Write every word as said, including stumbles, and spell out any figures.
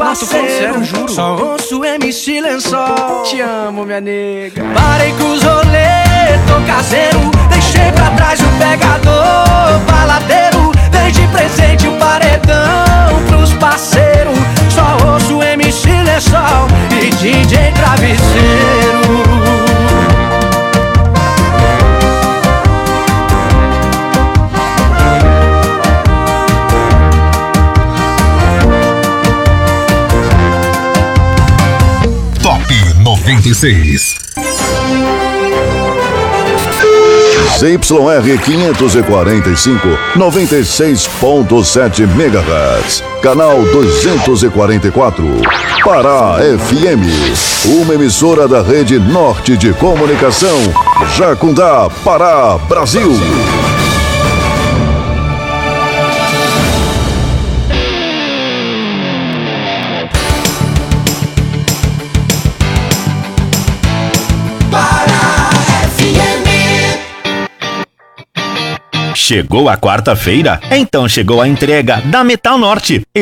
parceiros. Sério, juro. Só ouço M C Lençol. Te amo, minha nega. Parei com os rolê, tô caseiro. Deixei pra trás o pegador baladeiro. Dei de presente o paredão pros parceiros. Só ouço M C Lençol e D J Travesseiro. noventa e seis. Z Y R quinhentos e quarenta e cinco, noventa e seis ponto sete megahertz. Canal duzentos e quarenta e quatro. Pará F M. Uma emissora da Rede Norte de Comunicação. Jacundá, Pará, Brasil. Chegou a quarta-feira? Então chegou a entrega da Metal Norte.